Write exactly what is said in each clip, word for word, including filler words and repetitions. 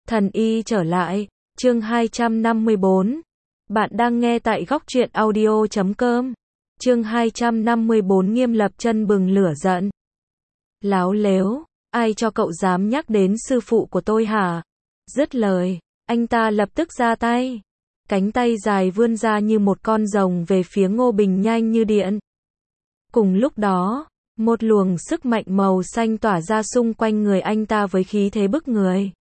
Thần y trở lại, chương hai trăm năm mươi bốn. Bạn đang nghe tại góc truyện audio chấm com. Chương hai trăm năm mươi bốn Nghiêm Lập Chân bừng lửa giận. Láo lếu, ai cho cậu dám nhắc đến sư phụ của tôi hả? Dứt lời, anh ta lập tức ra tay. Cánh tay dài vươn ra như một con rồng về phía Ngô Bình nhanh như điện. Cùng lúc đó, một luồng sức mạnh màu xanh tỏa ra xung quanh người anh ta với khí thế bức người.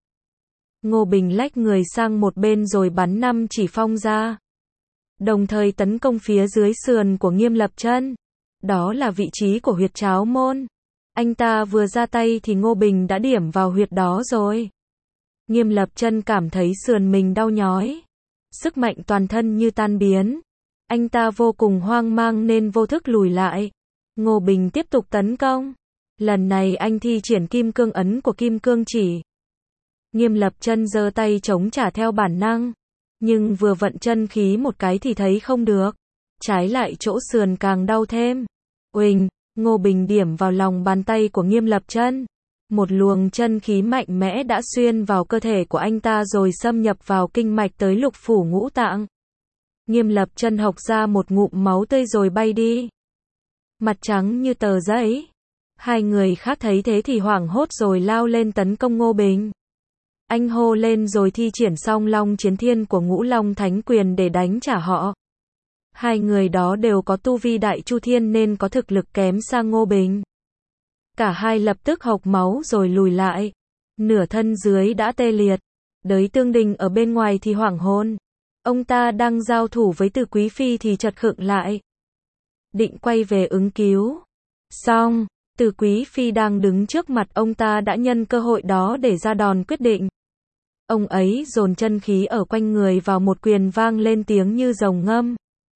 Ngô Bình lách người sang một bên rồi bắn năm chỉ phong ra. Đồng thời tấn công phía dưới sườn của Nghiêm Lập Chân. Đó là vị trí của huyệt tráo môn. Anh ta vừa ra tay thì Ngô Bình đã điểm vào huyệt đó rồi. Nghiêm Lập Chân cảm thấy sườn mình đau nhói. Sức mạnh toàn thân như tan biến. Anh ta vô cùng hoang mang nên vô thức lùi lại. Ngô Bình tiếp tục tấn công. Lần này anh thi triển kim cương ấn của kim cương chỉ. Nghiêm Lập Chân giơ tay chống trả theo bản năng. Nhưng vừa vận chân khí một cái thì thấy không được. Trái lại chỗ sườn càng đau thêm. Uỳnh, Ngô Bình điểm vào lòng bàn tay của Nghiêm Lập Chân. Một luồng chân khí mạnh mẽ đã xuyên vào cơ thể của anh ta rồi xâm nhập vào kinh mạch tới lục phủ ngũ tạng. Nghiêm Lập Chân hộc ra một ngụm máu tươi rồi bay đi. Mặt trắng như tờ giấy. Hai người khác thấy thế thì hoảng hốt rồi lao lên tấn công Ngô Bình. Anh hô lên rồi thi triển song long chiến thiên của Ngũ Long Thánh Quyền để đánh trả họ. Hai người đó đều có tu vi đại chu thiên nên có thực lực kém xa Ngô Bình. Cả hai lập tức hộc máu rồi lùi lại. Nửa thân dưới đã tê liệt. Đới Tương Đình ở bên ngoài thì hoảng hồn. Ông ta đang giao thủ với Từ Quý Phi thì chợt khựng lại. Định quay về ứng cứu. Xong, Từ Quý Phi đang đứng trước mặt ông ta đã nhân cơ hội đó để ra đòn quyết định. Ông ấy dồn chân khí ở quanh người vào một quyền vang lên tiếng như rồng ngâm.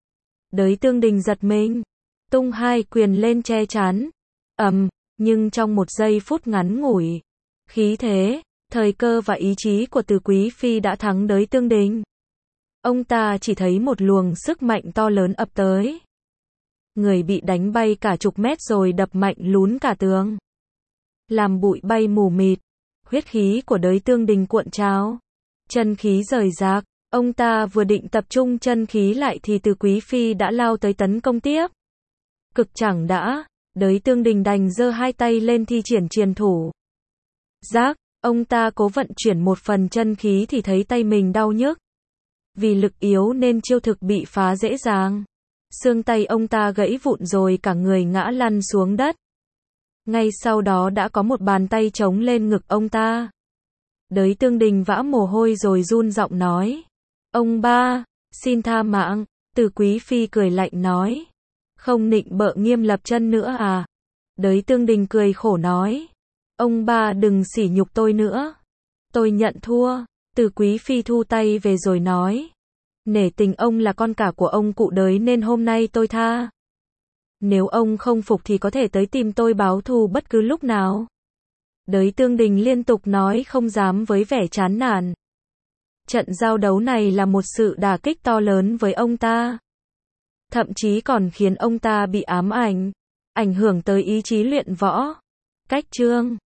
Đới Tương Đình giật mình. Tung hai quyền lên che chắn. Ầm, nhưng trong một giây phút ngắn ngủi. Khí thế, thời cơ và ý chí của Từ Quý Phi đã thắng Đới Tương Đình. Ông ta chỉ thấy một luồng sức mạnh to lớn ập tới. Người bị đánh bay cả chục mét rồi đập mạnh lún cả tường. Làm bụi bay mù mịt. Huyết khí của Đới Tương Đình cuộn trào. Chân khí rời rạc. Ông ta vừa định tập trung chân khí lại thì Từ Quý Phi đã lao tới tấn công tiếp. Cực chẳng đã, Đới Tương Đình đành giơ hai tay lên thi triển triền thủ. Giác, ông ta cố vận chuyển một phần chân khí thì thấy tay mình đau nhức. Vì lực yếu nên chiêu thực bị phá dễ dàng. Xương tay ông ta gãy vụn rồi cả người ngã lăn xuống đất. Ngay sau đó đã có một bàn tay chống lên ngực ông ta. Đới Tương Đình vã mồ hôi rồi run giọng nói. Ông ba, xin tha mạng. Từ Quý Phi cười lạnh nói. Không nịnh bợ Nghiêm Lập Chân nữa à? Đới Tương Đình cười khổ nói. Ông ba đừng sỉ nhục tôi nữa. Tôi nhận thua. Từ Quý Phi thu tay về rồi nói. Nể tình ông là con cả của ông cụ Đới nên hôm nay tôi tha. Nếu ông không phục thì có thể tới tìm tôi báo thù bất cứ lúc nào. Đới Tương Đình liên tục nói không dám với vẻ chán nản. Trận giao đấu này là một sự đả kích to lớn với ông ta. Thậm chí còn khiến ông ta bị ám ảnh. Ảnh hưởng tới ý chí luyện võ. Cách chương